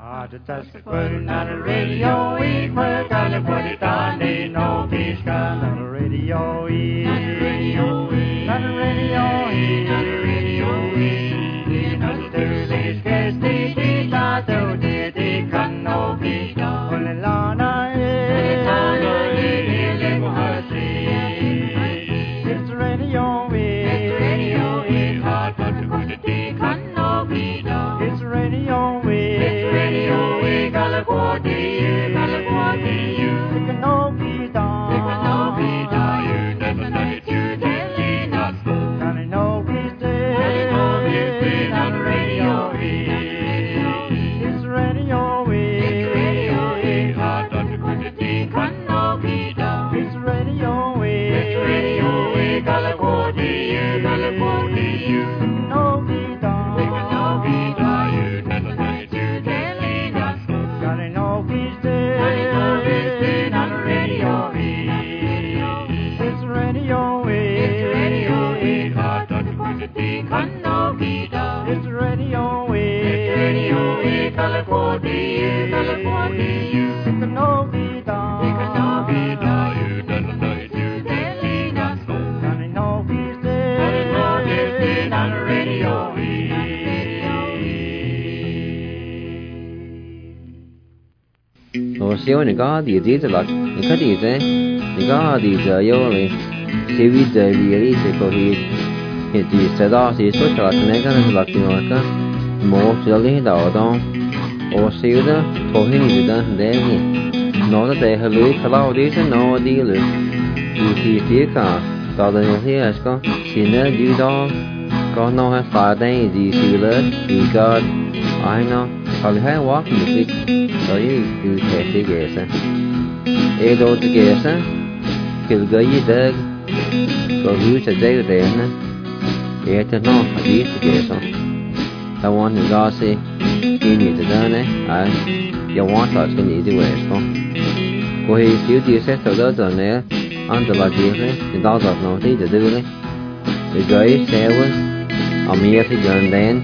Just put it on the radio, we put gotta put it on the no peace gun on the radio, on the radio, on the radio, on the radio, on the Thursdays, guess the not do the can no peace gun on the lana, it's the radio, hard but to put it can no peace gun, it's the radio. Siêu này có địa chỉ là những cái địa chỉ những có địa chỉ yêu này siêu vị trí địa chỉ có hiện chỉ sẽ đó thì số trở lại cái này là cái nó một chỗ lý đầu đó ở siêu đó thôi thì đó để nghe nó để hơi lưỡi kalau đi sẽ nó đi lưỡi thì phía cả tạo ra những cái có thì nó dưới đó có nó hay phải đây gì siêu lớn thì có ai nó kalau hai walk music rồi cứ thể thế ghê sa đồ thế ghê sa kiểu cái gì đó có hữu sẽ dễ đến nè thế nó đi thế ghê sa ta want to go see cái gì đó này you want us cái gì vậy không có hay xíu chia sẻ sau đó rồi nè anh tự làm gì thế thì đó rồi nó thì tự đưa đấy thì gửi xe với Amir thì gần đến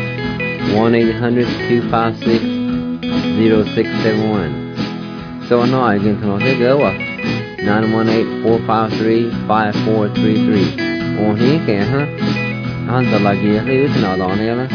1-800-256-0671. So no, I can come take go 918-453-5433. On here can Answer like you use not on here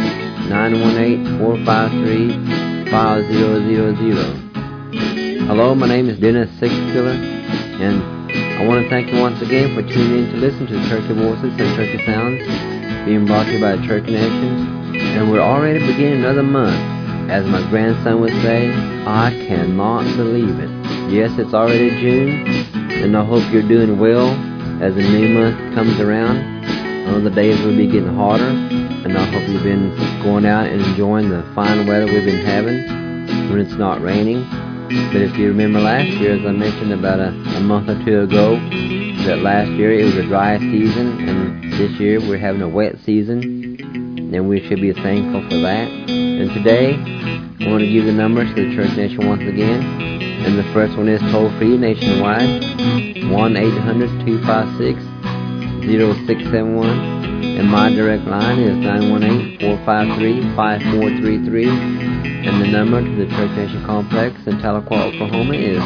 918-453-5000. Hello, my name is Dennis Sixkiller, and I want to thank you once again for tuning in to listen to Turkey Voices and Turkey Sounds being brought to you by Turkey Nation. And we're already beginning another month. As my grandson would say, I cannot believe it. Yes, it's already June, and I hope you're doing well as the new month comes around. I know the days will be getting hotter, and I hope you've been going out and enjoying the fine weather we've been having when it's not raining. But if you remember last year, as I mentioned about a month or two ago, that last year it was a dry season, and this year we're having a wet season. And we should be thankful for that. And today, I want to give the numbers to the Church Nation once again. And the first one is toll-free nationwide, 1-800-256-0671. And my direct line is 918-453-5433. And the number to the Church Nation Complex in Tahlequah, Oklahoma is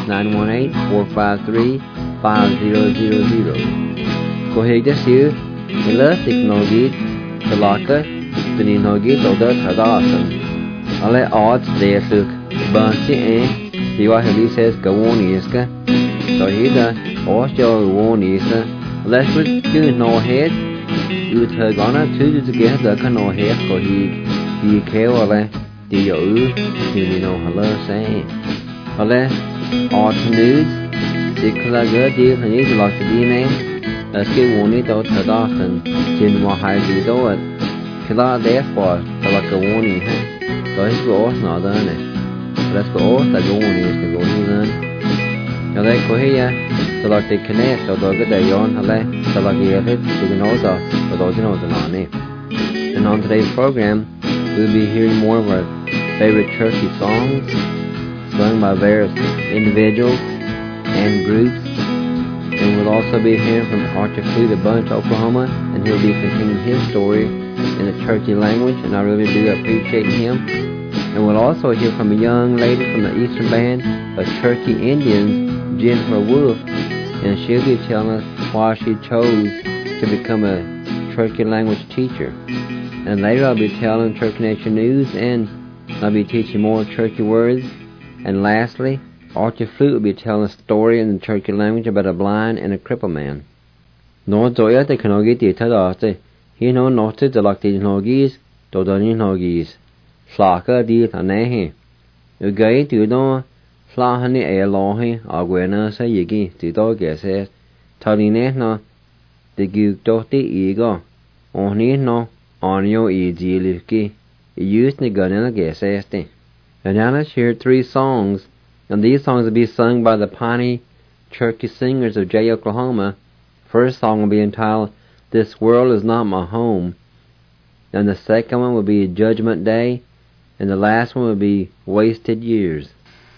918-453-5000. Go ahead, just you. The last technology, the locker. Tuni nogi toda thadasan. Ale odds there look bunty he was he says go on iska. So he da also on iska. Let's put you no head. You tug on a two together can no head for he care do you know hello say. Ale odds news. The color deal and is like the DNA. Let's get one it out thadasan. Chin wa high do it. Khi đó therefore ta là cái warning ha tới cái nó đó này let's go ta cái warning is go lên cho đây có hay ta là cái connect cho tôi cái đại yon hay ta là cái hết cái nó rồi và tôi nó này. And on today's program we'll be hearing more of our favorite churchy songs sung by various individuals and groups, and we'll also be hearing from Archer Fleet of Bunch, Oklahoma, and he'll be continuing his story in the churchy language, and I really do appreciate him. And we'll also hear from a young lady from the Eastern Band of Cherokee Indians, Jennifer Wolf, and she'll be telling us why she chose to become a Cherokee language teacher. And later I'll be telling Cherokee Nation News, and I'll be teaching more Cherokee words. And lastly, Archie Flute will be telling a story in the Cherokee language about a blind and a crippled man. No joya te kanogi ti tadate, he no note the lacti nogis, dodani nogis, flaka di tanehi. Ugay tu no flahani e lohi, aguena sa yigi, ti dogeses, taline no, the gugdoti ego, oni no, onyo e jiliki, used the gunna gesesti. And now let's hear 3 songs, and these songs will be sung by the Pawnee Cherokee Singers of Jay, Oklahoma. First song will be entitled, This World Is Not My Home. And the second one will be Judgment Day. And the last one will be Wasted Years.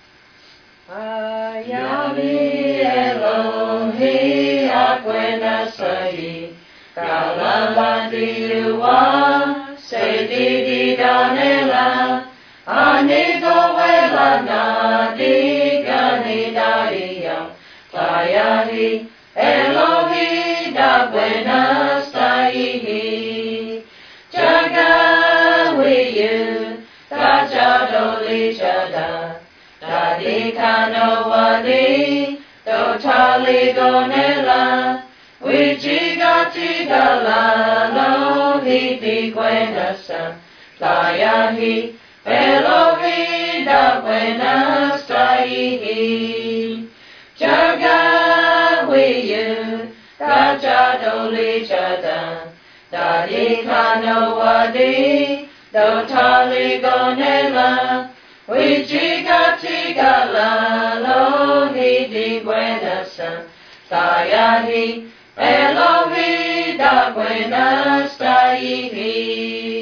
Ayami Elohi Akwenasai Kalalandi Uwa Sedidi Danela Anigo Wela Nadi Ganidaiya Tayahi Elohi da buenas taihi Jaga wiyu Tajadoli jada Dadi kanowadi Totali gonela Wijigati galalo Hidi buenasa Tayahi Elohi da buenas taihi Jaga wiyu Tajadoli jada Dadi kanowadi Dotali gonela Wijigati galalo Hidi buenasa Tayahi Elohi da buenas taihi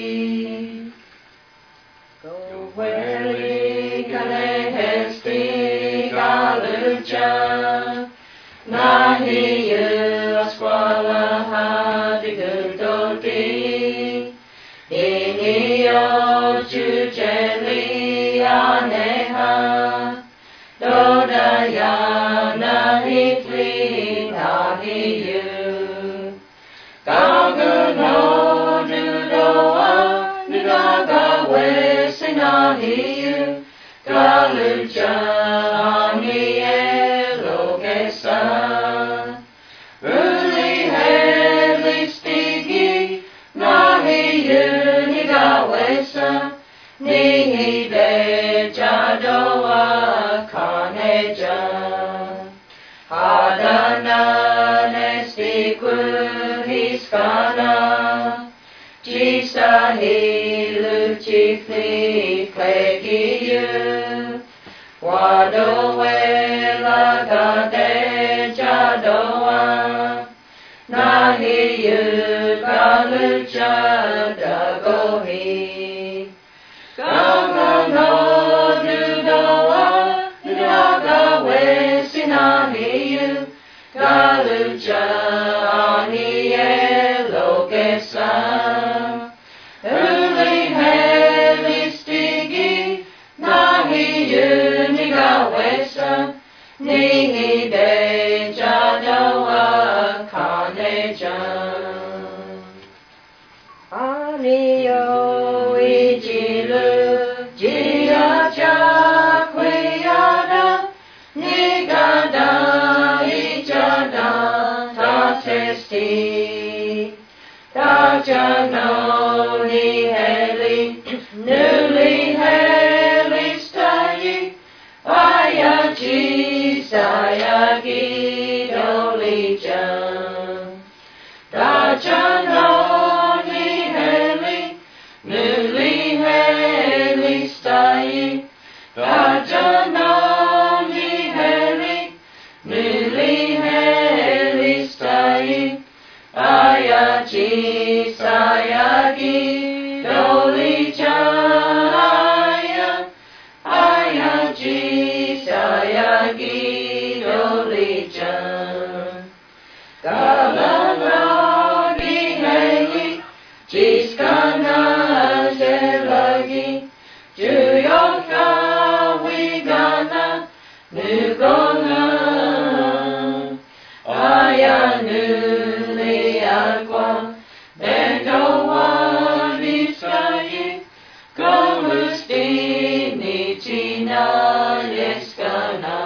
Goweli kalehesti galuja Nahi yu askwala hadigudoti Ini o jujeli aneha Dodaya nahi fli nahi yu Gaguno dudoa Nudaga wesi nahi yu Galuja ani elogesa Uli heli stigi Nahi yu nigawesa Nihi de jadoa kaneja Hadana nestiku hiskana Jisa hilu chifli klegi yu Wadoela gade jadoa Nahi yu galuja dagohi Gangano dudoa Nudaga wesi nahi yu Galuja ani elogesa Uli heli stigi Nahi yu nigawesa Nihi de jadoa kaneja Anio ijilu Jia jakwiyada Nigada ijada tatesti Tajano ni heli Nuli heli stayi Ayaji sayagi dolijan Tajano ni heli Nuli heli stayi Tajano ni heli Nuli heli stayi Ayaji sayagi dolijan nu gona aya nu le aqua bendo wani sky go mustini china yeskana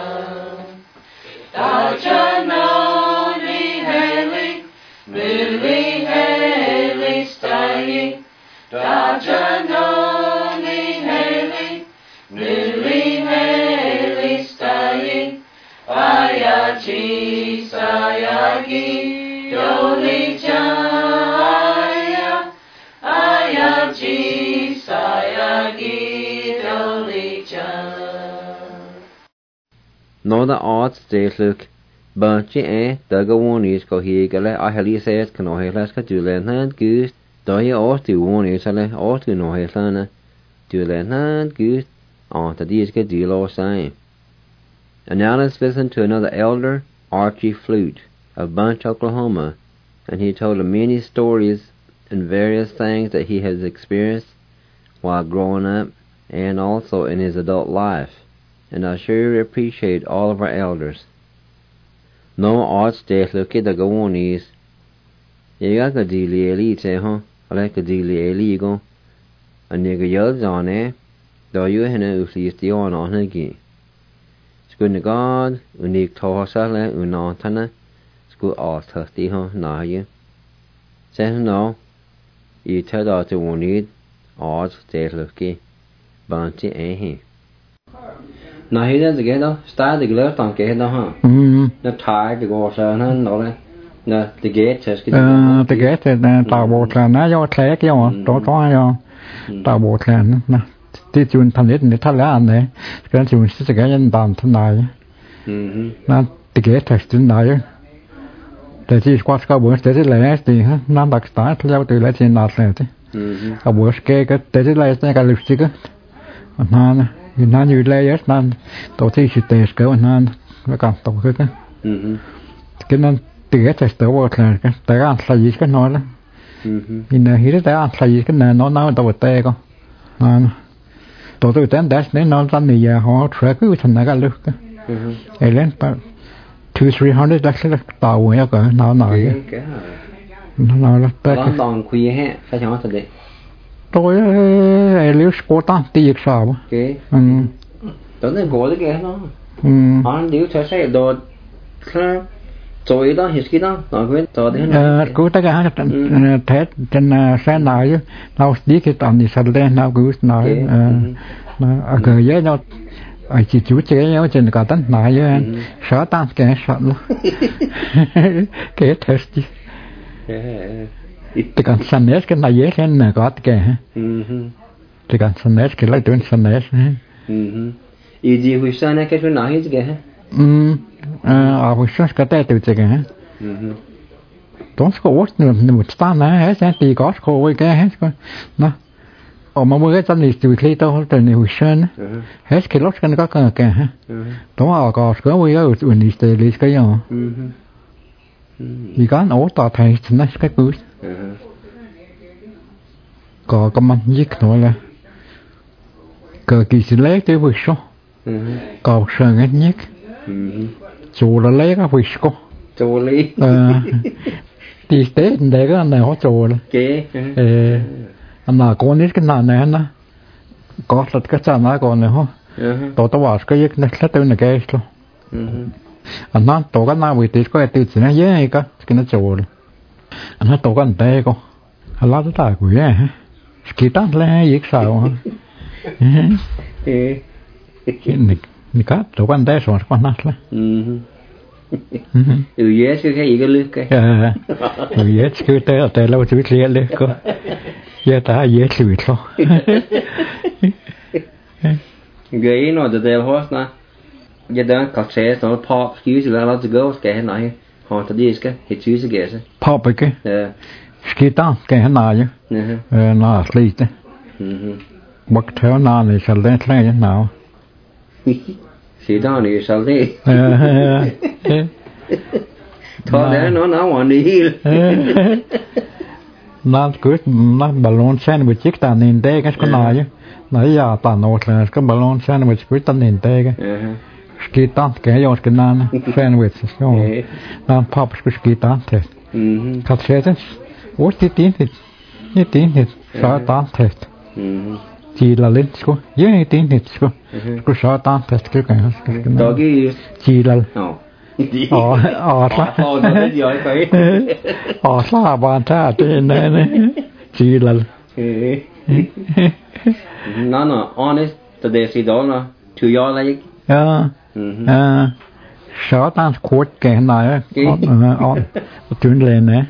ta chana ni heli mili heli stai ta chana ni heli mili heli stai aya chi sayagi doli chaya aya chi sayagi doli chaya. Nó da odds desluk bunchi daga wonis ko higale a helises kan ohelas ka dulenhan gus doi ortu wonis ale ortu no helana dulenhan gus on the dies ka dilo sign. And now let's listen to another elder, Archie Flute, of Bunch, Oklahoma, and he told many stories and various things that he has experienced while growing up and also in his adult life. And I sure appreciate all of our elders. No odds days look at the goonies. You got the dealy elite, huh? I like the dealy illegal. And you yells on it, though you had no fleece the on again. School God, unique tohosale, unantana, school all thirsty, huh? Now you say no, you tell out the one need odds days look at Bunchy, eh? Now he does together, start the glove on get huh? The tire to go so no the gate says the gate tàu bộ tràn nó do thế cái đó có do tàu bộ tràn nè tí chun thành ít để thay lá anh này cái chun sẽ cái nhân tạm thân này nè the gate text thân này để chỉ qua cái bữa để lại thì nam đặc start theo từ lại trên nát này cái bữa cái để lại cái lịch sử cái nè nó như lấy nó tổ chức sự tệ cái nó còn tổ chức cái nó từ cái test đó là cái tại ăn là gì cái nói đó nhưng mà hiểu tại ăn là gì cái này nó tổ tệ con tổ chức tên đấy nó ra này giờ họ track cái thằng này cái lúc cái lên 200-300 là tàu vậy cả nó nói nó là cái đòn khuya hết phải chọn thật đấy tôi liều sport tan tiệc sao cái đó là gọi cái nó anh liều chơi say đồ rồi đó hết cái đó nói với tôi thế này cứ tất cả thế trên xe nào chứ nào đi cái tầm thì sao lên nào cứ nói nó cái gì nó chỉ chú chế nhau trên cả tấn này chứ sợ tan cái sợ luôn cái thế gì thì còn sẵn cái này dễ khen là có cái thì còn sẵn cái lấy tuyến sẵn ý gì hồi sáng này cái chuyện nào hết cái hồi sáng cái tay từ cái tốn số một tan này hết thì có số cái hết nó mà mới cái chân thì từ khi tôi từ hồi sáng hết cái lúc cái có cái đó có cái mới cái university cái gì vì cái nó tao thấy nó cái cứ có cái mình giết nó là cờ kỳ sĩ lấy tới vực số có sợ cái nhất chủ là lấy cái vực số chủ lý thì tế để cái này họ chủ là anh nào có nít cái nào này nó có thật cái sao nó còn này họ tao bảo cái giết nó sẽ tới này cái luôn anh nói tổ cái nào bị tít có tự chỉ nó dễ cái nó chủ là anh nói tổ cái này có anh nói tất quý à kỳ tát lên giết sao này cá tổ cái này rồi con nát là dễ chứ cái gì cái lưới cái dễ chứ tới lâu chú liệt lưới cơ giờ ta dễ chịu thôi cái nó từ từ hết nè giờ đó các xe nó pop excuse là nó go cái này họ tự đi cái excuse cái gì pop cái skita cái này chứ nó sleep đấy bắt theo nó này sẽ lên thế nào skita này sẽ lên thôi để nó hoàn đi nó cứ nó balloon sen với chiếc tàn nền tê cái con này chứ nói giờ tàn nốt là cái balloon sen với chiếc tàn nền tê cái skitan ke yo skinan sandwich so dan pop skitan te kat seten what dit dit sa tan te chỉ là lên sko ye tin dit sko sko sa tan te ke kan doggy chỉ là sa ban ta te ne chỉ là no honest today si đó nó to your like sa tan quote ke này chuyện lên nè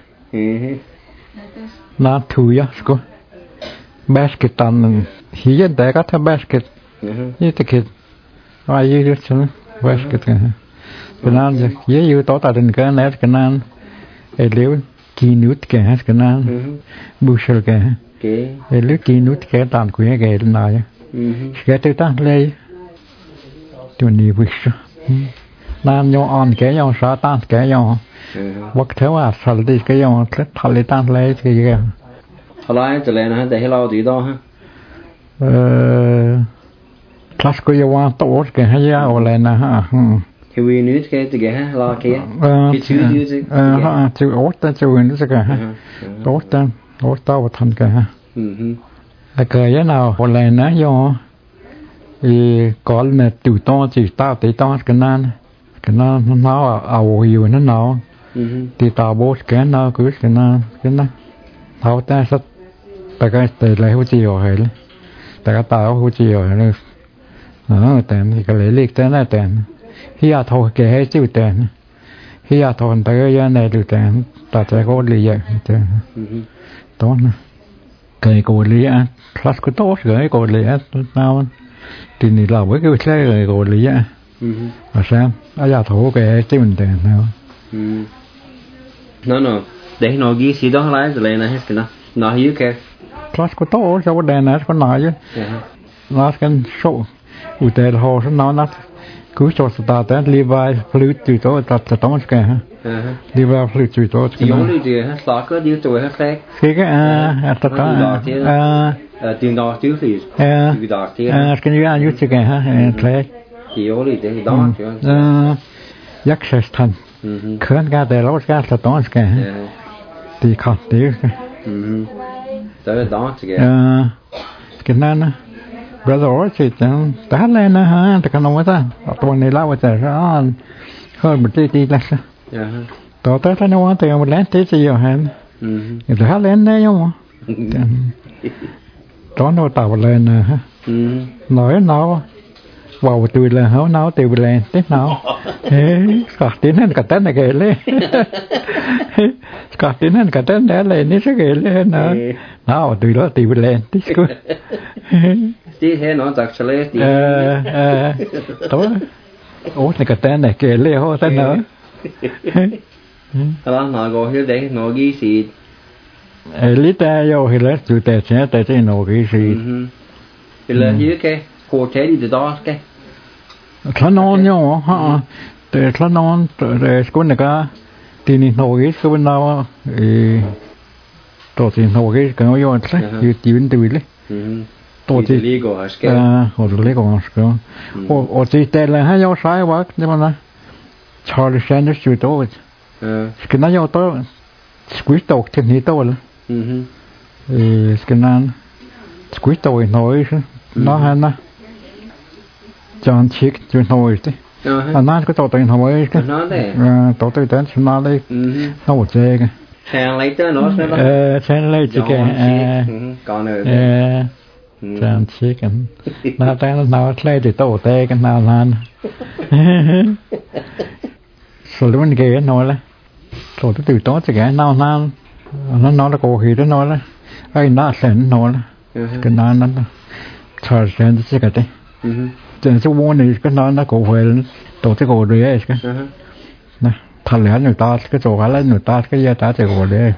na thu ya sko basket tan hiện tại các basket như thế kia ai như thế basket cái nan giờ như tổ ta định cái này cái nan liệu kỳ nút cái nan bushel cái liệu kỳ nút cái tan của cái này cái thứ ta lấyตัวนี้วิชนานยออ่อนแกยอสาตานแกยอวักเทว่าสัลติแกยอทะเลตานเลยทีเดียวอะไรจะเลยนะฮะแต่ให้เราดีต่อฮะคลาสก็ยังว่าโต๊ะแกให้ยาวเลยนะฮะคือวินิจแกจะแกฮะรอแกคิดชื่อดีสิชื่อโอ๊ตชื่อวินิจแกฮะโอ๊ตต่อว่าทันแกฮะแต่เกิดยังเอาอะไรนะยอcó là từ to chỉ tao tới to cái nan nó ao nhiều nó thì tao bố cái nó cứ cái nó tháo ta sắp tại cái từ lấy hỗ trợ rồi đấy tại cái tao hỗ trợ rồi nữa tiền thì cái lấy liệt tới là tiền khi à thôi cái hết chịu tiền khi à thôi tới cái này được tiền ta sẽ có lý vậy tiền tốt cái cổ lý á class có tốt cái cổ lý á tao thì này là với cái xe rồi gọi lý á, mà sao? Ở nhà thổ cái chế mình tiền nào? Nó để nó ghi gì đó lại rồi này hết cái nó hiểu cái. Class có tốt, sao có đèn này có nói chứ? Nó cái số, ưu tiên là hồ nó cứ cho start tới Levi flute từ chỗ tập tóm cái ha. Levi flute từ chỗ cái. Yếu đi thì ha, start cứ đi chỗ hết khác. Khi cái tập đó tiếng đó chứ thì đó thì cái như anh biết cái ha thế yếu đi thì đó yak sẽ thành khơi ra để lâu ra tập tóm cái thì khó tí tới đó thì cái nan brother chỉ chẳng ta lên ha ta nói taตัวนี้เล่าว่าจะhơi một tí làต่อtới ta nói từ một lát tí gì rồi ha ta lên đấy không đó nó tạo lên ha nói nó vào từ là háo nó từ lên tiếp nào cả tiếng hơn cả tên này kể lên cả tiếng hơn cả tên đã lên nó sẽ kể lên nữa nó từ đó từ lên tiếp cứ tí thế nó chặt sẽ lên tí tối ủa này cả tên này kể lên hô tên nữa đó nó gọi như thế nó ghi gì lý ta vô thì lấy từ tệ sẽ tệ trên nổ cái gì thì là như cái hồ chế đi từ đó cái thằng non nhau hả để thằng non để con này cả thì nổ cái số bên nào tổ thì nổ cái cái nó vô đấy như tiền từ đấy tổ thì Lego cái hồ Lego cái hồ thì tệ là hay vô sai quá nhưng mà nó Charlie Sanders chịu tốt cái nó vô tốt squeeze tốt thì ní tốt rồi cái nan squeeze tốt nói nó hay na John Chick chuyện nói thế anh nói cái tốt nói cái nó đấy tốt tới đến nó đây nó một chơi cái sang lấy tới nó sang lấy chỉ cái còn nữa John Chick nó đang nó lấy thì tốt tới cái nào lan rồi lúc này nói là rồi từ đó thì cái nào nó nói là cô thì nó nói là ai nó sẽ nói là cái nó chờ xem sẽ cái đấy trên số bốn này cái nó cô về tổ chức cô đấy cái nè thằng lẽ người ta cái chỗ là người ta cái gia ta thì cô đấy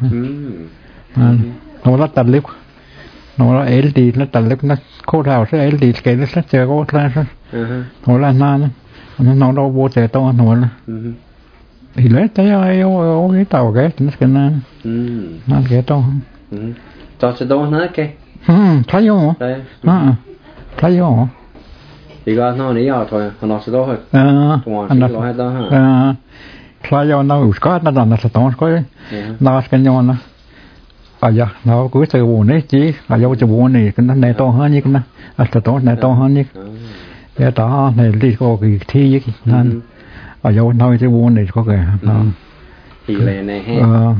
nó là tận lúc nó là LD nó tận lúc nó cô đào sẽ LD cái nó sẽ chờ cô ra nó là nó đâu vô chờ to nó là thì lấy tới cái tàu cái nó cái to cho sẽ to nữa cái thấy không thấy không thì có nó này à thôi nó sẽ đó thôi anh nó hay đó ha khai yo nó uska nó là tao coi nó cái nhau nó giờ nó cứ chơi buồn đấy chứ giờ chơi buồn này cái này to hơn như cái này tao này to hơn như cái đó này đi có cái thi cái nên giờ nó chơi buồn này có cái thì là này ha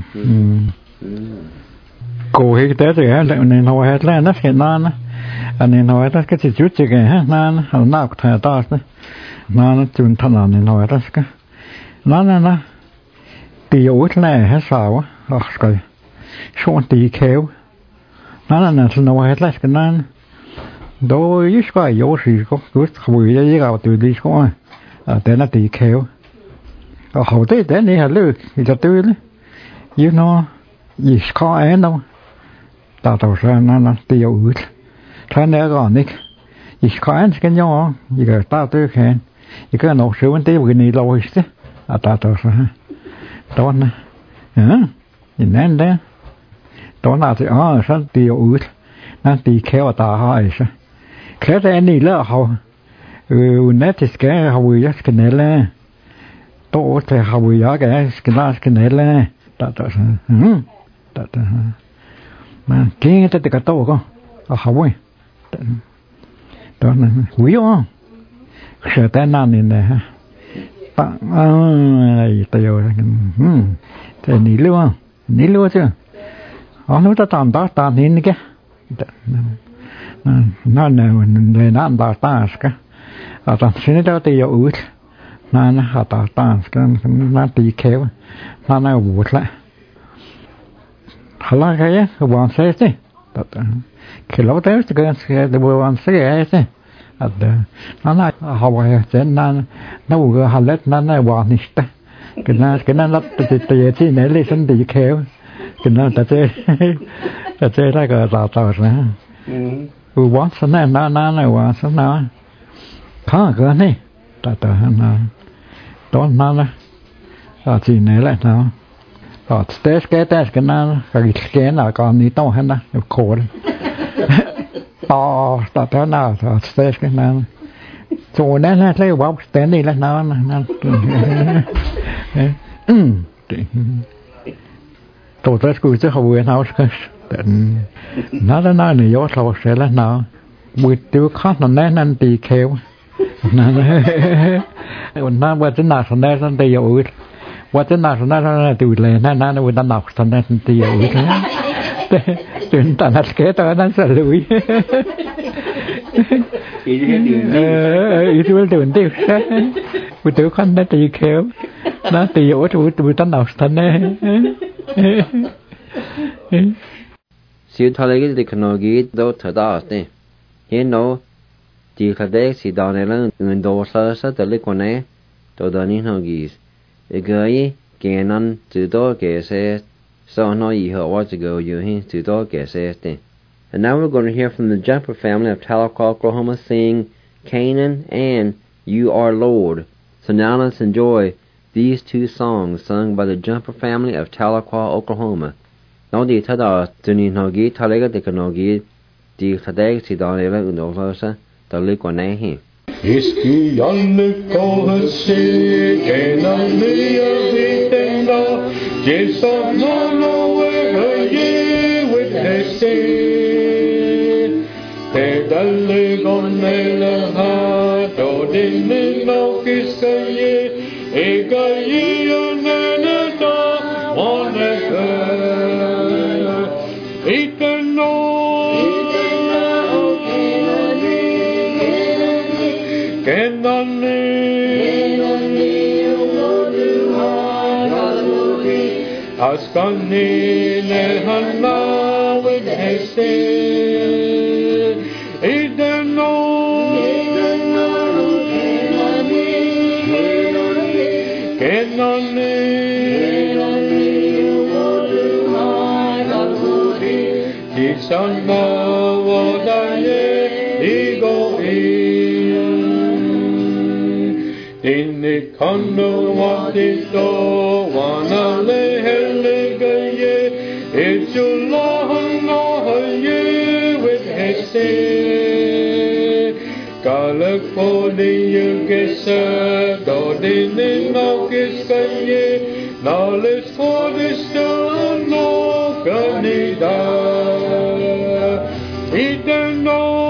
cô hay cái thế rồi này nó hay là nó cái nó anh này nói đó cái chút chứ cái nó nó thay to nó chun thằng này nói đó cái nóตีโอ๊ตแล่ให้สาวอ่ะก็ช่วงตีเขียวนั่นน่ะสนว่าให้แล่กันนั่นโดยยิ่งก็โยสิก็รู้ขบวนยี่ก็ตัวดีก็แต่น่ะตีเขียวก็เขาแต่นี่ฮะลึกจะตื่นยิ่งเนาะยิ่งข้อเอ็นเนาะตาตัวฉันนั่นตีโอ๊ตท่านเนี่ยก็นี่ยิ่งข้อเอ็นกันยังยิ่งก็ตาตัวแขนยิ่งก็นกเสือมันตีบุกนี่เราสิตาตัวฉันđó nè nhìn nè đấy đó là thì sao tiêu ướt nó tì khéo ta hỏi sao khéo thế này là họ nét thì cái họ vừa giác cái này là tổ thì họ vừa giác cái này là ta mà cái cái tổ con họ vui đó là quý không sợ tai nạn này ha tiêu thế ní luôn chứ nó ta tạm nín cái nó này về nó ta cái tạm xin nó tiêu ướt nó ta cái nó tì khéo nó vụt lại là cái bọn xe chứ cái lỗ tới cái bọn xe chứ nó nói họ bảo trên nó vừa hà lết nó nói bảo nít cái nó lót từ từ này lấy sân từ khéo cái nó ta chơi lại cái tàu nữa bọn sân này nó bọn sân nó khó cái này ta nó đó nó chỉ này lại nó test cái nó cái nào còn ní to hơn đó khổ to thế nào test cái nào chỗ này là lấy bóc test này là nó tổ test cứ chứ không biết nào nó này yếu sao sẽ là nó buổi tiêu khát nó nên tì khéo nóว่าจะหนักสันได้สันตีอยู่ว่าจะหนักสันได้สันได้ตีเลยนั่นว่าจะหนักสันได้สันตีอยู่ตื่นตาหนักเกตตอนนั้นสั่นลุยอีที่ว่าตื่นตีบุตรคนได้ตีเขียวน่าตีอยู่บุตรหนักสันได้สิทธิ์ที่ขนมกีโดดได้เนี่ยเห็นโนที่เขาได้สิดอนเรื่องเงินโดสสัตว์เล็กคนนี้ตัวดอนี่เขากีอีกอย่างแกนั้นจุดโตแกเสสอนน้อยอีหัวจะเกี่ยวอยู่ที่จุดโตแกเสเนี่ย And now we're going to hear from the Jumper family of Tahlequah, Oklahoma, sing Canaan and You Are Lord. So now let's enjoy these two songs sung by the Jumper family of Tahlequah, Oklahoma. Nói đi thay đó, từ nhìn họ ghi thay lấy cái tình họ ghi đi khai đấy thì đó là運動方式，就呢個呢嘿。 Iski alle kohse kenalia vitenda Jesa nono ye with heste Te dalle gonnela ha do dinne no kisaye ega ye nana ta moneka Itano Askani lehanna with heste Ideno Kenani Disana wadaye igo Inni kanu watito wana lehelgaye Ichulahana haye with heste California gets Dodin in August knowledge for the stone no Canada. Eden no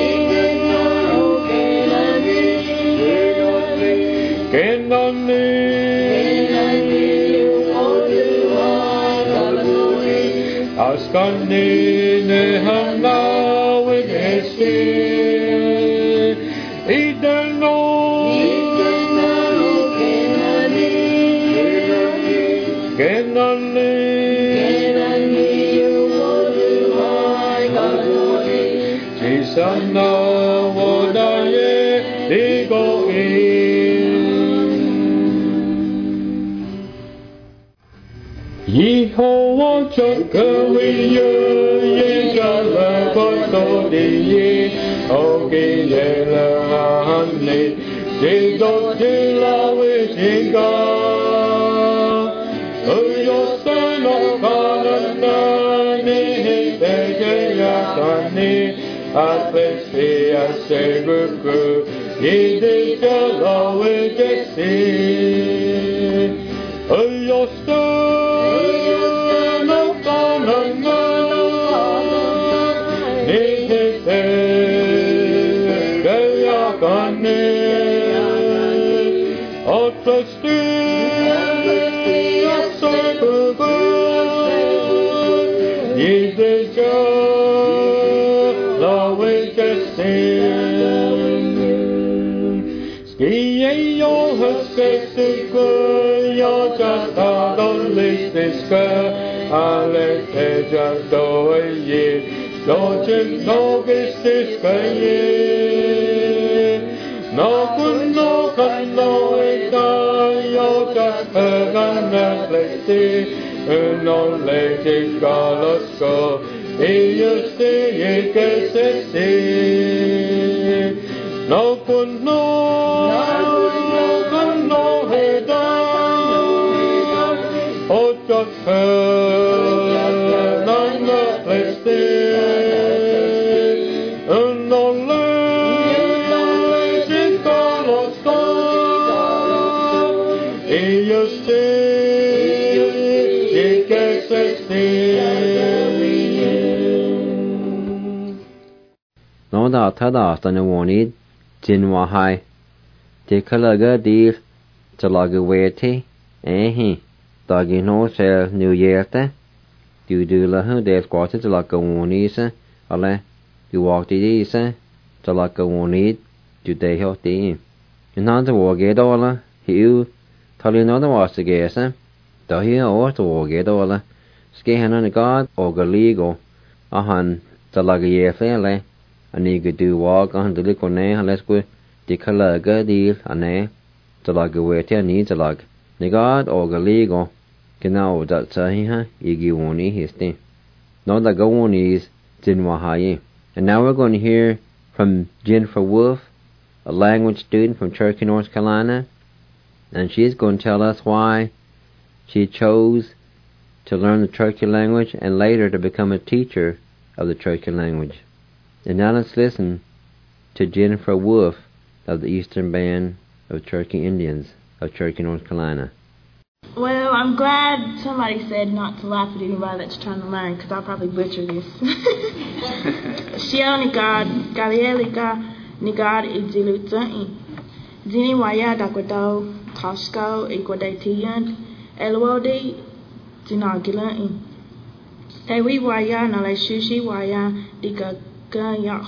Askani nehana with hesti idano kenani jisana wadaye digo Yehovah Chakawiya Yejala Kotodiye Ogiyela Hane Jido Jila Wijiga Uyosano Kanana Nihideya Kani Atlesi Aseruku Yidijala Wijesi Uyosano Noda tada stana wanid jinwa hai te kalaga dir talaga wete ehi dagi no sel new yearta du la hu de squatte talaga wanisa ale du walkti disa talaga wanid du de hoti inanda wage dola hiu tali noda wasa gesa da hi o to wage dola ske hanan god ogaligo ahan talaga yefele ani gdu walk on the likone halesque de kalaga dir ane talaga wete ani talag negad ogaligo genau dat sahiha igi woni histi no da gawoni's jinwa haye. And now we're going to hear from Jennifer Wolf, a language student from Cherokee, North Carolina, and she's going to tell us why she chose to learn the Cherokee language and later to become a teacher of the Cherokee language. And now let's listen to Jennifer Wolf of the Eastern Band of Cherokee Indians of Cherokee, North Carolina. Well, I'm glad somebody said not to laugh at anybody that's trying to learn, because I'll probably butcher this. Shio nigad, galielika, nigad idzilutain. Dini waya dakwado, toshko, equadatian, elwodi, dinagilain. Tewi waya nale shushi waya, dikaganya.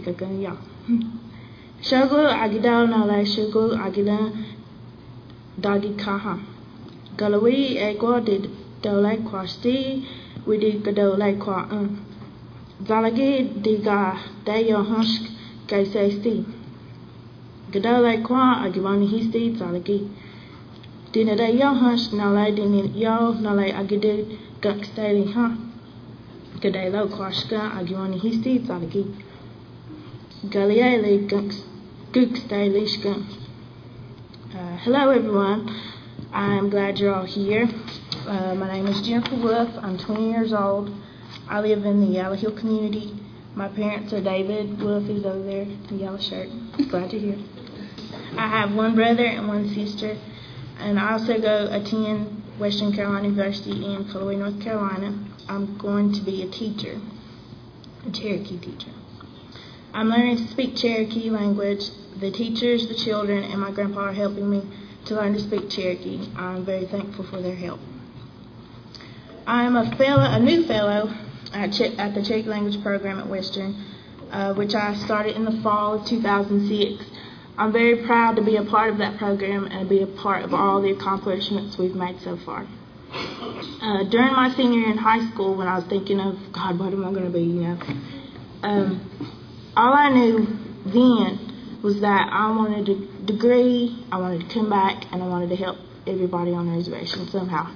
Shogu agidal nale shogu agila, dagi kaha. Galawi ego did dole quasti, we did gadole qua Zalagi diga dayo husk gaisesti. Gadole qua agivani histi zalagi. Dina dayo husk nale din yo nale agide guksteli ha. Gadalo quashka agivani histi zalagi. Galiele guksteli. Hello everyone. I'm glad you're all here. My name is Jennifer Wolf. I'm 20 years old. I live in the Yellow Hill community My parents are David Wolf, who's over there in the yellow shirt. Glad you're here. I have one brother and one sister, and I also attend Western Carolina University in Cullowhee, North Carolina. I'm going to be a teacher, a Cherokee teacher. I'm learning to speak Cherokee language. The teachers, the children, and my grandpa are helping me to learn to speak Cherokee. I'm very thankful for their help. I'm a new fellow at the Cherokee Language Program at Western, which I started in the fall of 2006. I'm very proud to be a part of that program and be a part of all the accomplishments we've made so far. During my senior year in high school, when I was thinking of, God, what am I going to be, all I knew then was that I wanted a degree, I wanted to come back, and I wanted to help everybody on the reservation somehow.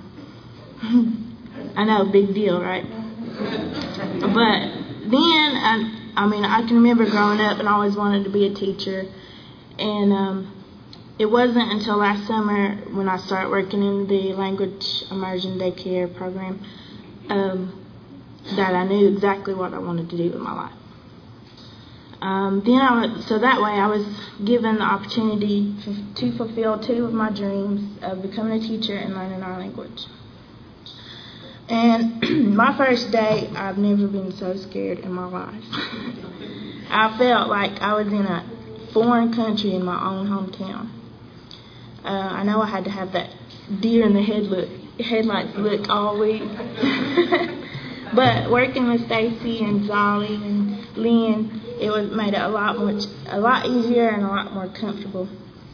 I know, big deal, right? But then, I can remember growing up and I always wanted to be a teacher. And it wasn't until last summer when I started working in the language immersion daycare program that I knew exactly what I wanted to do with my life. So that way I was given the opportunity to fulfill two of my dreams of becoming a teacher and learning our language. And my first day, I've never been so scared in my life. I felt like I was in a foreign country in my own hometown. I know I had to have that deer in the headlights look all week. But working with Stacy and Zolly and Lynn, made it a lot easier and a lot more comfortable.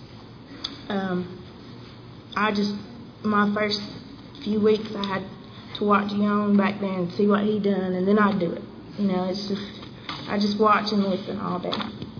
My first few weeks, I had to watch Young back there and see what he done, and then I'd do it. I just watch and listen all day.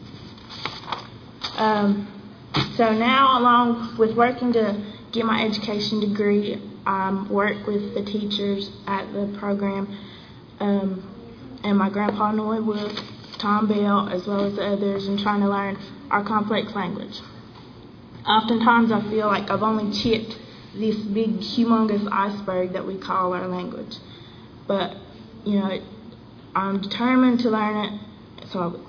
So now, along with working to get my education degree, I work with the teachers at the program, and my grandpa Noy Wood, Tom Bell, as well as the others, and trying to learn our complex language. Oftentimes I feel like I've only chipped this big, humongous iceberg that we call our language. But, I'm determined to learn it, so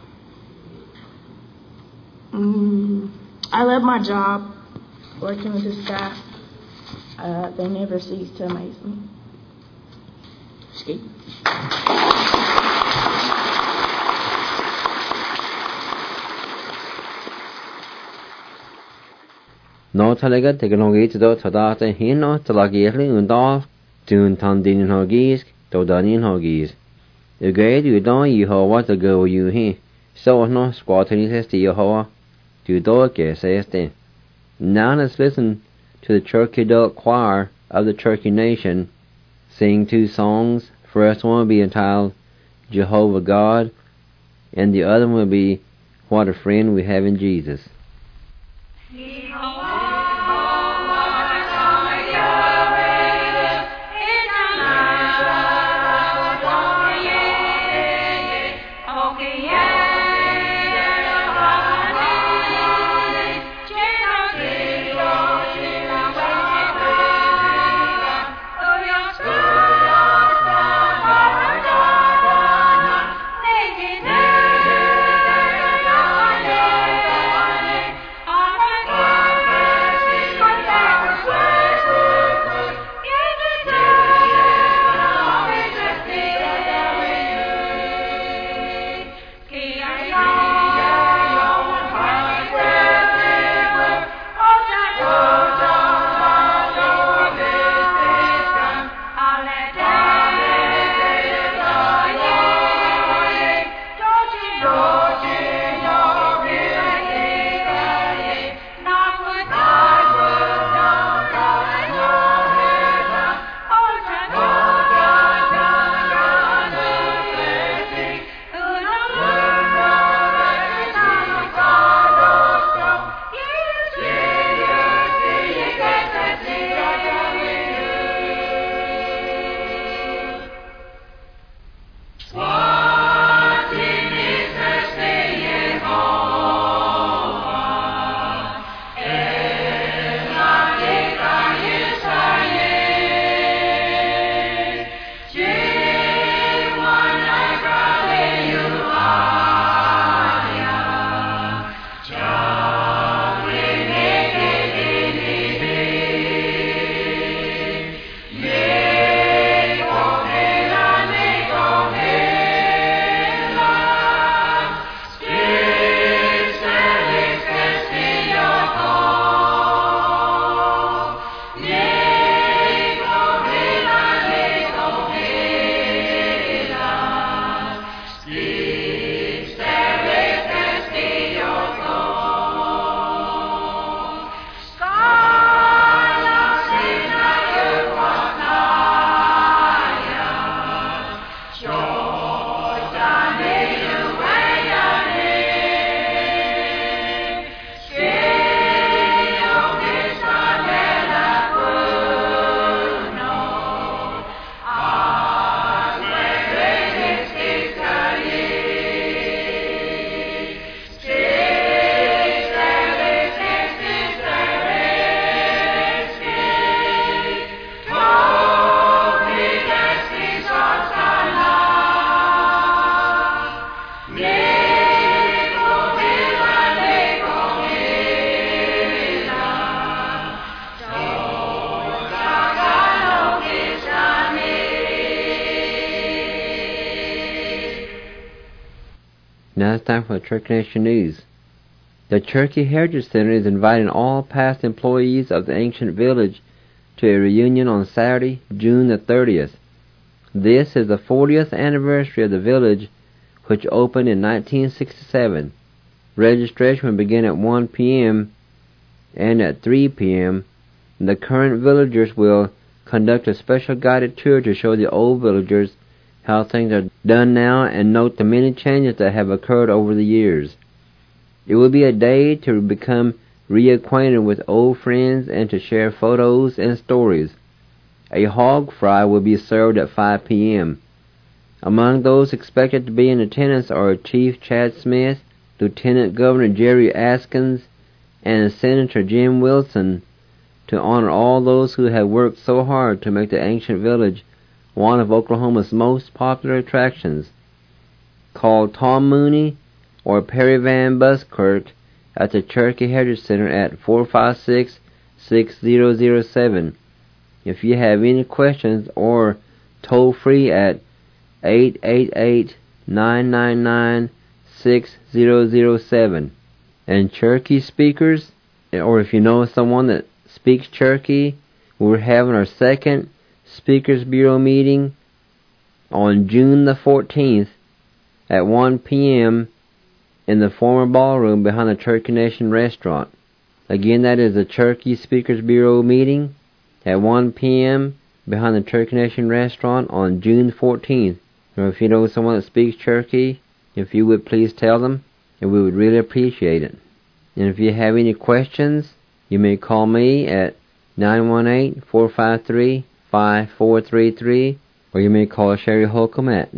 I love my job, working with the staff. They never cease to amaze me. Excuse me. No talaga technology to tadata hino talagirli undal tun tandin hogis to danin hogis. The grade you don't Yehovah to go you he. So no squattering says to Yehovah to do says then. Now let's listen to the Cherokee adult choir of the Cherokee Nation sing two songs. First one will be entitled Jehovah God, and the other one will be What a Friend We Have in Jesus. Oh, Now it's time for the Cherokee Nation News. The Cherokee Heritage Center is inviting all past employees of the ancient village to a reunion on Saturday, June the 30th. This is the 40th anniversary of the village, which opened in 1967. Registration will begin at 1 p.m. and at 3 p.m. The current villagers will conduct a special guided tour to show the old villagers how things are done now and note the many changes that have occurred over the years. It will be a day to become reacquainted with old friends and to share photos and stories. A hog fry will be served at 5 p.m. Among those expected to be in attendance are Chief Chad Smith, Lieutenant Governor Jerry Askins, and Senator Jim Wilson, to honor all those who have worked so hard to make the ancient village one of Oklahoma's most popular attractions. Call Tom Mooney or Perry Van Buskirk at the Cherokee Heritage Center at 456-6007. If you have any questions, or toll free at 888-999-6007. And Cherokee speakers, or if you know someone that speaks Cherokee, we're having our second Speakers Bureau meeting on June the 14th at 1 p.m. in the former ballroom behind the Cherokee Nation restaurant. Again, that is the Cherokee Speakers Bureau meeting at 1 p.m. behind the Cherokee Nation restaurant on June 14th. Or if you know someone that speaks Cherokee, if you would please tell them, and we would really appreciate it. And if you have any questions, you may call me at 918-453-5433, or you may call Sherry Holcomb at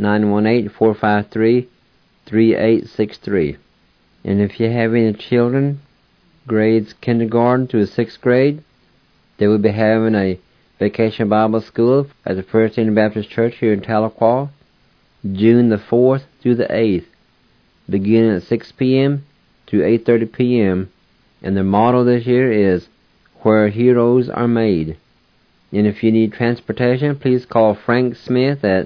918-453-3863. And if you have any children, grades kindergarten to the 6th grade, they will be having a vacation Bible school at the First Indian Baptist Church here in Tahlequah, June the 4th through the 8th, beginning at 6 p.m. to 8:30 p.m. And the motto this year is, Where Heroes Are Made. And if you need transportation, please call Frank Smith at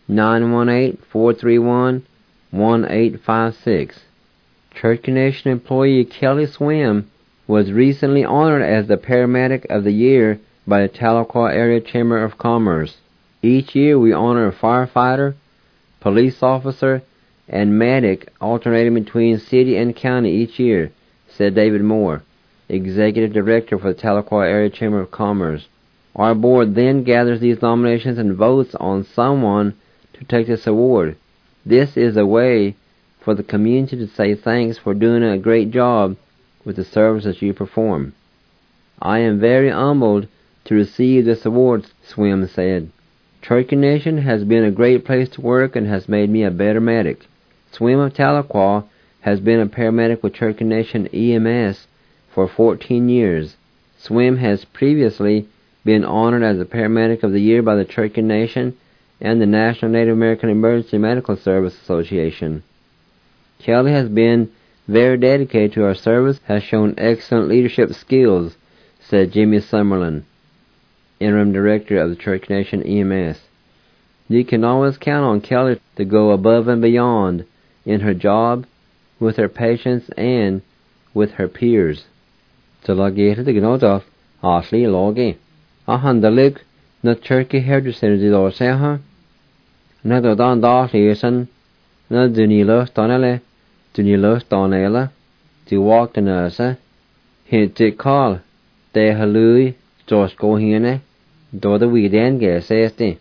918-431-1856. Cherokee Nation employee Kelly Swim was recently honored as the Paramedic of the Year by the Tahlequah Area Chamber of Commerce. Each year we honor a firefighter, police officer, and medic alternating between city and county each year, said David Moore, Executive Director for the Tahlequah Area Chamber of Commerce. Our board then gathers these nominations and votes on someone to take this award. This is a way for the community to say thanks for doing a great job with the services you perform. I am very humbled to receive this award, Swim said. Cherokee Nation has been a great place to work and has made me a better medic. Swim of Tahlequah has been a paramedic with Cherokee Nation EMS for 14 years. Swim has previously been honored as the Paramedic of the Year by the Cherokee Nation and the National Native American Emergency Medical Service Association. Kelly has been very dedicated to our service, has shown excellent leadership skills, said Jimmy Summerlin, Interim Director of the Cherokee Nation EMS. You can always count on Kelly to go above and beyond in her job, with her patients, and with her peers. Talageta the Gnodov, Ashley Logie. A Handalik, not Cherokee Heritage Center did or say her. Neither Don Darlison, not Dunilo Stonele, Dunilo Stonela, to walk the nurse. Hint to call, de halui, Josh go here, do the weekend get safety.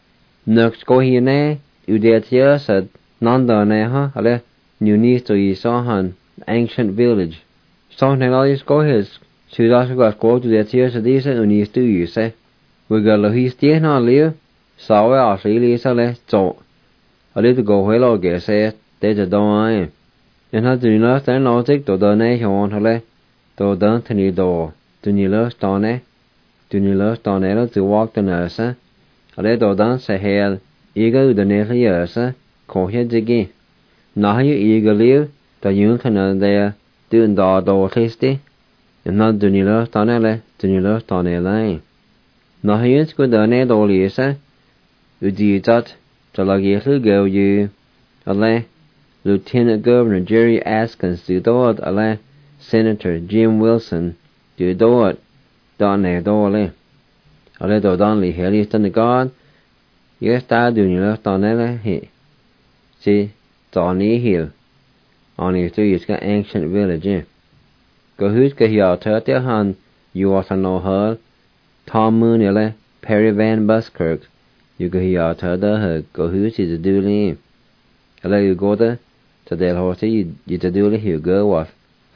Nux go here, you did here said, none done, ale, you need to eat Sohan, ancient village. Something always go his. Should also got go to that here, so these are needs to use, eh? We got a his dear not live, so I really so so. A little go well, guess, eh? There's a door, and how do you know that logic to the nation on her? To done to need door. Do you love stone? Do you love stone to walk the nurse? A little dance a hell, eager the next years, call here again. Now you eager live, the young can there, doing the door tasty. And not do you love stone, do you love stone line? Now here's good the net all is, you do that, to like you go you, a lay. Lieutenant Governor Jerry Askins du dod ale Senator Jim Wilson du dod donne dole ale do don li heli stan God yes ta du ni left on ele he see Donny Hill on his to ancient village go who's go here to the hand you ought to know her Tom Moon ele Perry Van Buskirk you go here to the go who's is a dooley ale you go there to the horse you to dooley you go what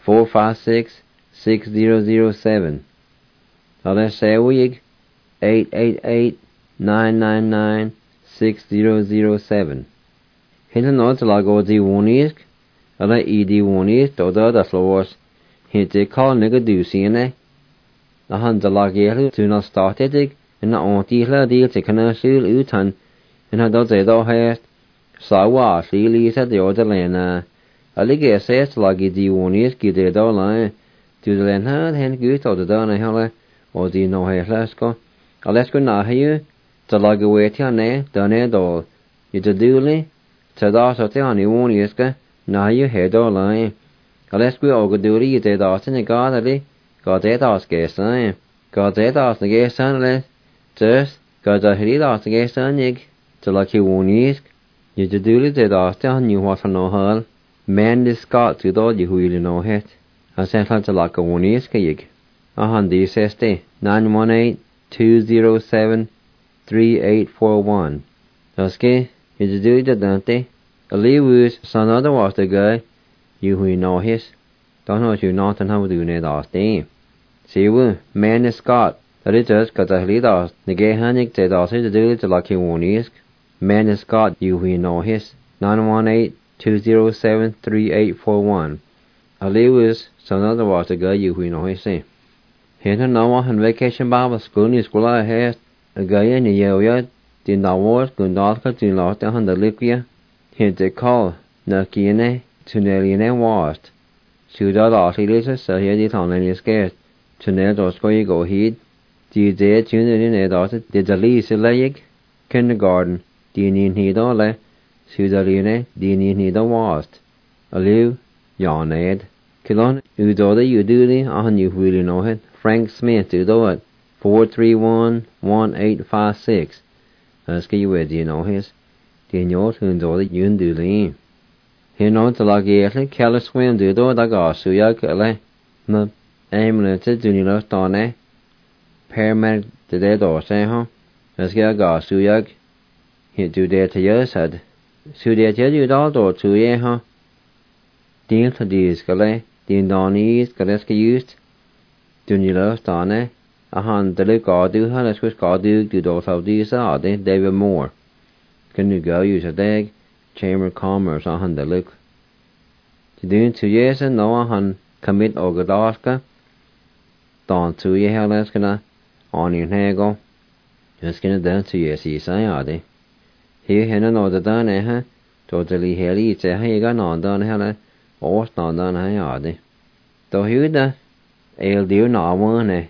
456-6007 ale say we 888-999-6007 Hinten no til lag o di wonisk, eller I di wonisk, og da slås, hinte kall nega du sine. Da han til lag elu, tuna startetig, en antihla di til kana syl utan, en da da hæst, sawa lisa de ordelena. Allige ses lag di wonisk I de da la, du de lena hen gut og da na hele, og di no hæslasko. Alesko na hæju, til lag wetia ne, da ne dol. I de duli, Tada sa te ani woniska na you hedo lai. Alesku ogaduri te da sene gadali, gade da skesan. Gade da skesan le. Just gada hida skesan ig. Tala ki wonisk. You duduli te da te an you what no hal. Man this got to do you really know it. Asen tala ka woniska ig. Ahan di seste 918-207-3841. Daske you do the dante. A Lewis son other was the guy you who know his. Don't know you not and how do need us day. See we man is Scott. That it just got a lead us. The gay hanik said us to do it like you won't ask. Man is Scott you who know his. 918-207-3841. A Lewis son other was the guy you who know his say. Here now on vacation Bible school in school I has a guy in the area. Did not work good not to lost the hundred liquia. Hinte call na kiene tunneline wast. Suda lasilis så her dit hanlen sket. Tunnel då ska ju gå hit. De det tunnelin är då det dalise lägg. Kindergarten. De ni hida le. Suda line de ni hida wast. Aliu Janed. Kilon udode uduli han you really know it. Frank Smith do it. 431-1856. Ska ju vet you know his. Det njort hun dårlig yun du li. Her nå til lag egentlig kalde svim du da da ga sujak eller med ambulance du ni løst dane. Paramedic det da se ha. Jeg skal ga sujak. Her du det til jeg sad. Så det jeg du da to je ha. Din til de skal din dani skal just. Du ni løst dane. Han det ga du har skal du da så de sa det David Moore. Can you go use a dag, Chamber of Commerce on the look? To do 2 years and no han commit ogadaska. Don 2 years halaskana on your hego. Just gonna done 2 years he say Here henna no the done ha. Totally heli te hega no done hela. Or no done ha Though he da el dear no one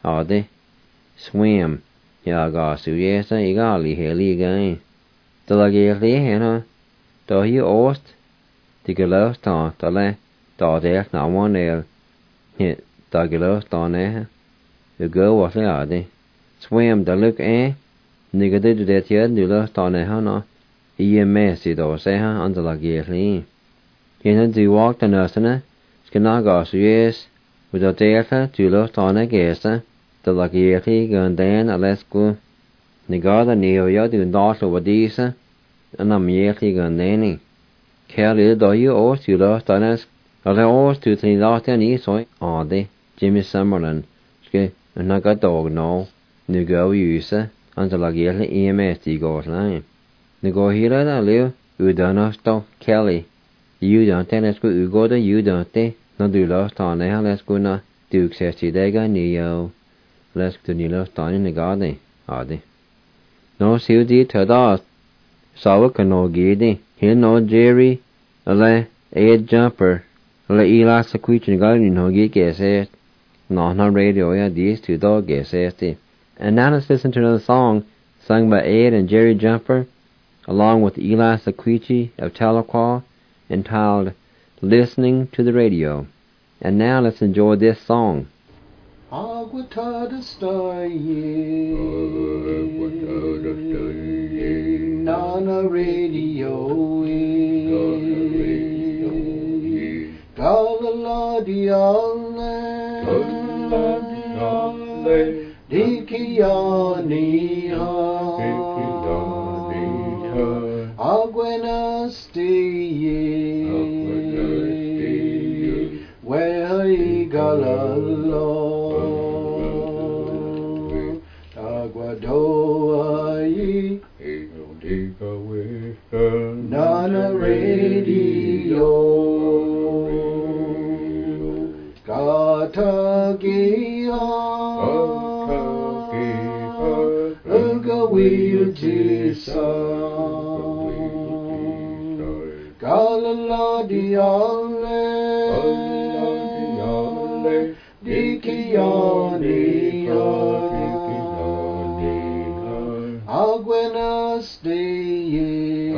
swim. Ya ga su yes igali heli gain. The lageli hena, do you ost, the gelos ta, the le, da there na one el, hit, da gelos ta ne, you go what they are. Swim the look nigga did that yet, do los ta ne hana, messy do say ha, on the lageli. Hena do walk the nursena, skinaga su yes, with a delta, do los ta ne gesta, the lageli gun dan a let's go. Nigada neo ya do not over these, and I'm yeti gun nanny. Kelly do you ost you lost on us, or the ost to the last and east soy, they, Jimmy Summerlin, and I got dog no, Nigo use, until I get the EMS goes line. Nigo here I live, you don't know Kelly. You don't tell us good, you go to you don't they, not do lost on there, let's go now, Duke says today, Neo, let's do you lost on in the garden, they. No sildi tada sawa kano gidi here no Jerry ale Ed Jumper ale ila sakwichin gali no gi kese no radio ya these two dog kese and now let's listen to another song sung by Ed and Jerry Jumper along with Eli Sakwichi of Tahlequah entitled Listening to the Radio. And now let's enjoy this song. Agua tada staye, Nana radio, Galala diale, Dikiani Aguena staye, Where galalo. Aguadoai, Nana radio, Katagia, Ugawil Jisa, Galala diale, Dikiani. Aguenas Dei,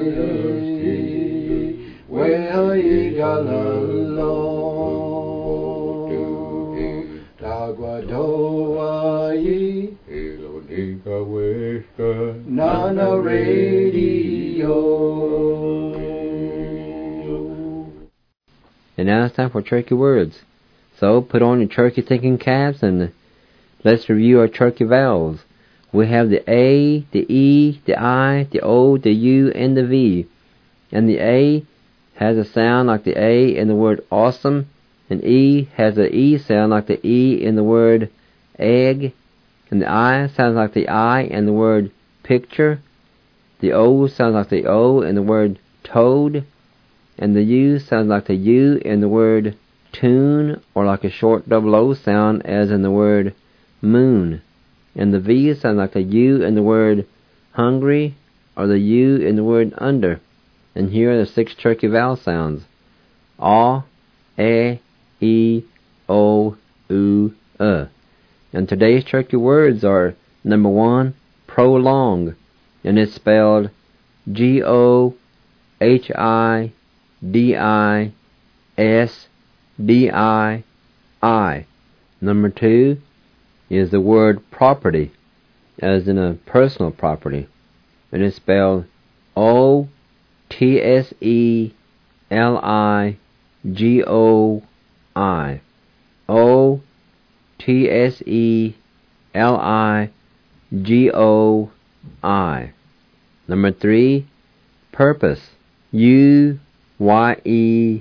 where galalo, Taguadoai, Nana radio. And now it's time for Turkey Words. So put on your turkey thinking caps and let's review our turkey vowels. We have the A, the E, the I, the O, the U, and the V. And the A has a sound like the A in the word awesome, and E has the E sound like the E in the word egg, and the I sounds like the I in the word picture, the O sounds like the O in the word toad, and the U sounds like the U in the word tune, or like a short double O sound as in the word moon. And the V sounds like the U in the word hungry, or the U in the word under. And here are the 6 turkey vowel sounds. A, E, O, U, And today's turkey words are, number 1, prolong. And it's spelled Gohidii. Number 2 is the word property, as in a personal property, and it's spelled OTSELIGOI. OTSELIGOI. Number 3, purpose, UYELIDVI.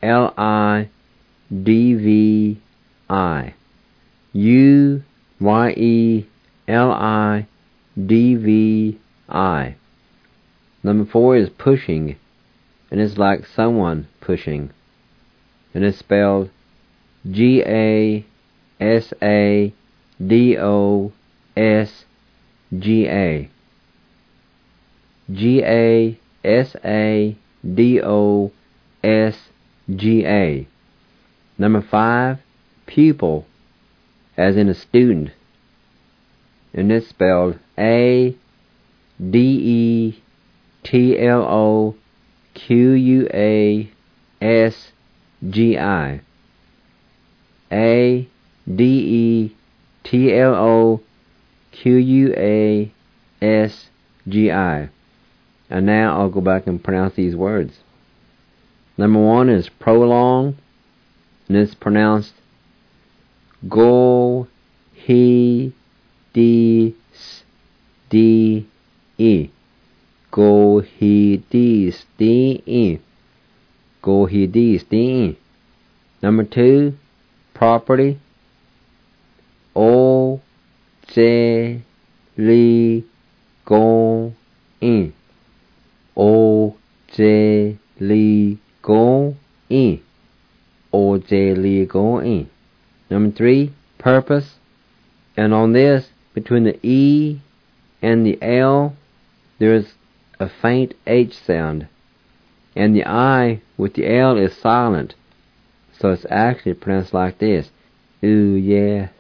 UYELIDVI. Number 4 is pushing, and it's like someone pushing, and it's spelled GASADOSGA. GASADOSGA. Number 5, pupil, as in a student, and it's spelled ADETLOQUASGI. ADETLOQUASGI. And now I'll go back and pronounce these words. Number 1 is prolong, and it's pronounced Gohidisde. Gohidisde. Number 2, property, OJLIGOI. OJLIGOI. Number 3, purpose, and on this, between the E and the L, there is a faint H sound, and the I with the L is silent, so it's actually pronounced like this: Uyestei.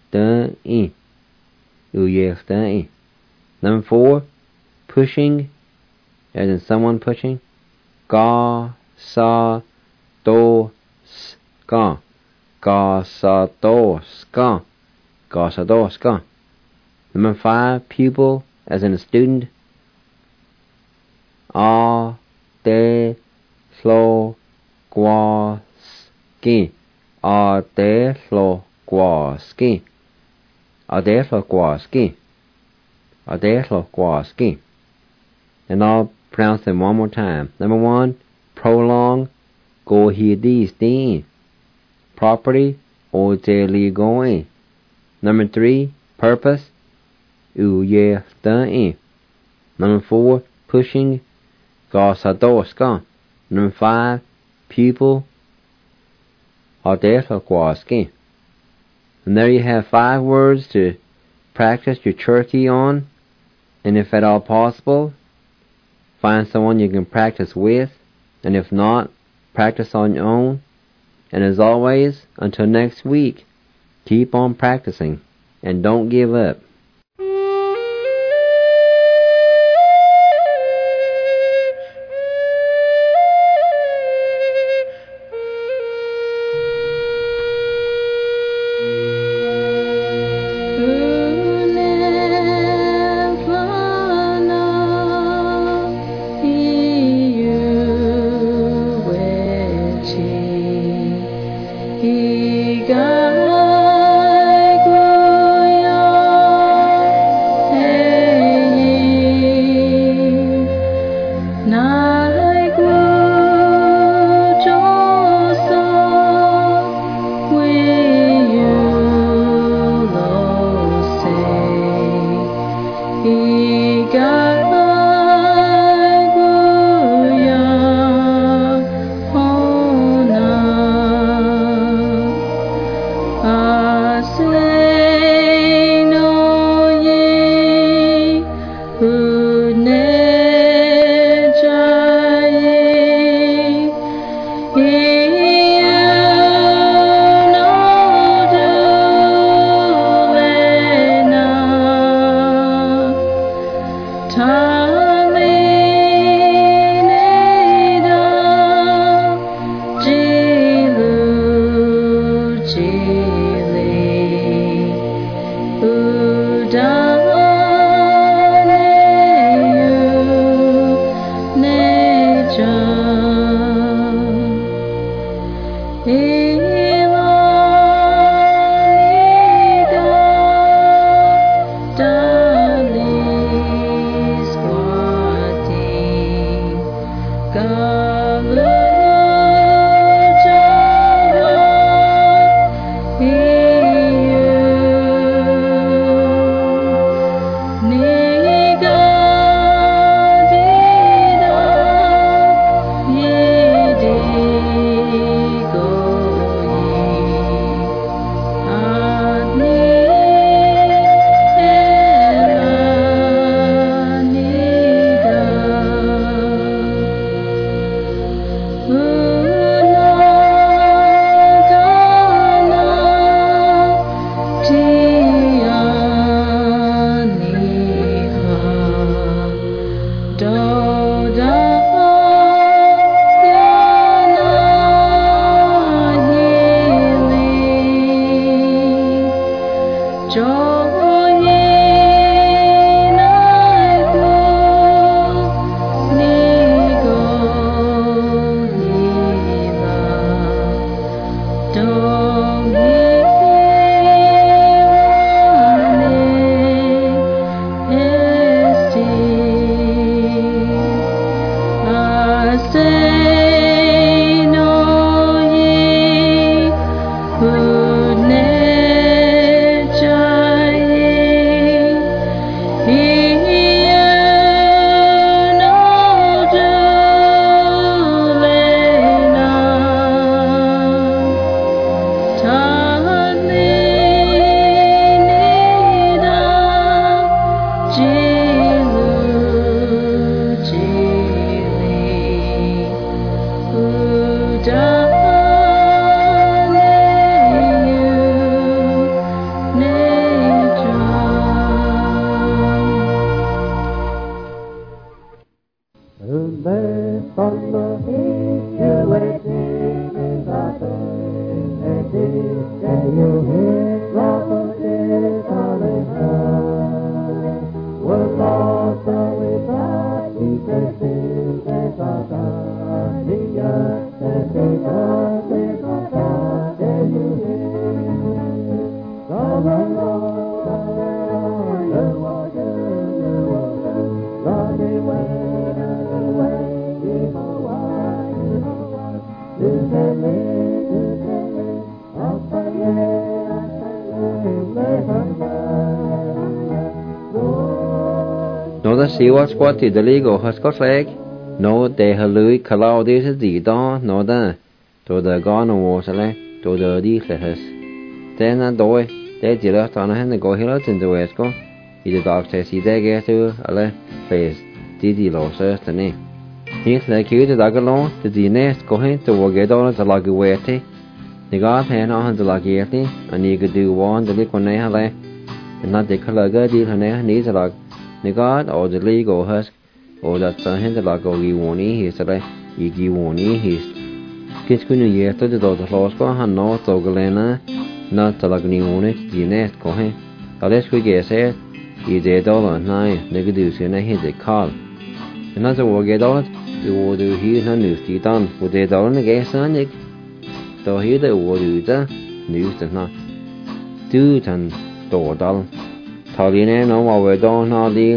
Uyestei. Number 4, pushing, as in someone pushing, Gosei. sa do ska. Gasadoska. Gasadoska. Number 5, pupil, as in a student. A de slo gwaski. A de slo gwaski. A de slo gwaski. A de slo gwaski. And I'll pronounce them one more time. Number 1, prolong. Go here these things. Property, o te li going. Number 3, purpose, u ye stain. Number 4, pushing, gasadoska. Number 5, pupil, adesakwaski. And there you have 5 words to practice your Cherokee on, and if at all possible, find someone you can practice with, and if not, practice on your own. And as always, until next week, keep on practicing and don't give up. Go Nó đã xíu quá squat thì để go has có flag. Nó để hà lưới khá lao đi sẽ gì đó nó đã. Tôi đã gõ nó vô sẽ lẽ. Tôi đã đi sẽ hết. Thế nên đôi. Để chỉ là tao nó hẹn go hi là trên tôi hết có. Ý đọc sẽ xí để ghé tư. Alê. Phê. Đi lô sơ thế này. Hít lại kêu thì đã cái lô. Thì gì nè. Có hẹn tôi vô ghé đó là cái quẹt thế. Thì gõ thế nó hẳn là ghé thế. Anh ấy cứ đưa vốn để con này hả lẽ. Nó để khá là gỡ đi thằng này ní là Nigad or the legal has or that Sahin the Lago Giwani his a Giwani his Kitskunu yet to the Losco han no to Galena not the Lagnione the nest cohe. Unless we get it, is $1.09 negative in a hit a call. Another will get out, you will do here no news to done with $1 against Sonic. So here the will do the news to not do ten $2. Thảo lý nè nó vào về đó nó đi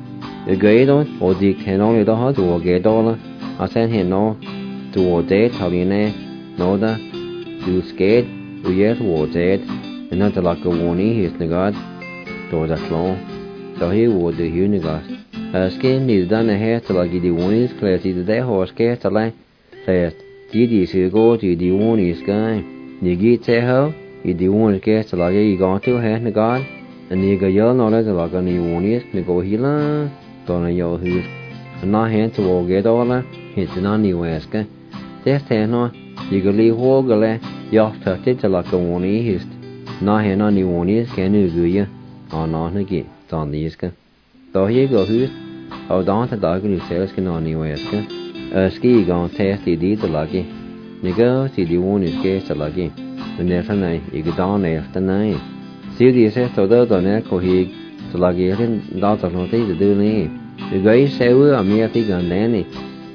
ghế đó ở đi thì nó đi đó hết tụi ghế đó là ở sen hiện nó tụi chết thảo lý nè nó đã do skate tụi chết tụi chết nên nó là cái vấn đề hiện nay tụi đã lo đó hi vô được hiểu nữa skate đi ra này hết là cái điều vấn đề là chỉ để họ skate lại là chỉ sự cố chỉ điều vấn đề cái gì thế hả cái điều vấn đề là cái gõ tiêu hết nữa anh ấy cái giờ nó là cái này uống ít mình có hiểu là toàn là nhiều thứ nó hiện cho vô cái đó là hiện nó nhiều hết cái thế thế nó chỉ cái lý hồ cái là do thật chất là cái uống ít nó hiện nó nhiều uống ít cái nữa cái nó cái toàn đi cái đó hiện cái thứ ở đó thì đó cái điều sẽ cái nó nhiều hết cái ski còn thế thì đi từ là cái những cái thì đi uống ít cái là cái nên thế này cái đó này thế này siêu đi sẽ tôi đỡ tao nè có hi tôi là cái trên đó tao nói thấy từ nè từ cái xe ở Mỹ thì gần đấy nè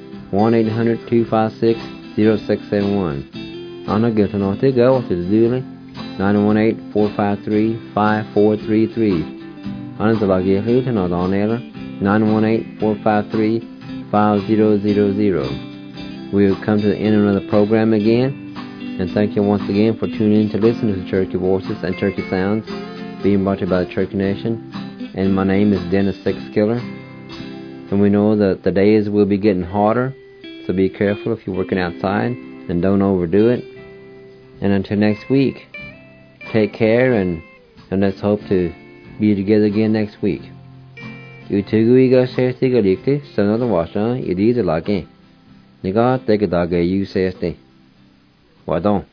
1-800-256-0671 anh nói cái tao nói thấy cái từ nè 918-453-5433 anh tôi là cái thứ tao nói đó nè 918-453-5000. We'll come to the end of another program again. And thank you once again for tuning in to listen to the Cherokee Voices and Cherokee Sounds being brought to you by the Cherokee Nation. And my name is Dennis Sixkiller. And we know that the days will be getting hotter, so be careful if you're working outside and don't overdo it. And until next week, take care and let's hope to be together again next week. You two go say to go to another washer, you did like it. You got take a dog, you say, Why don't?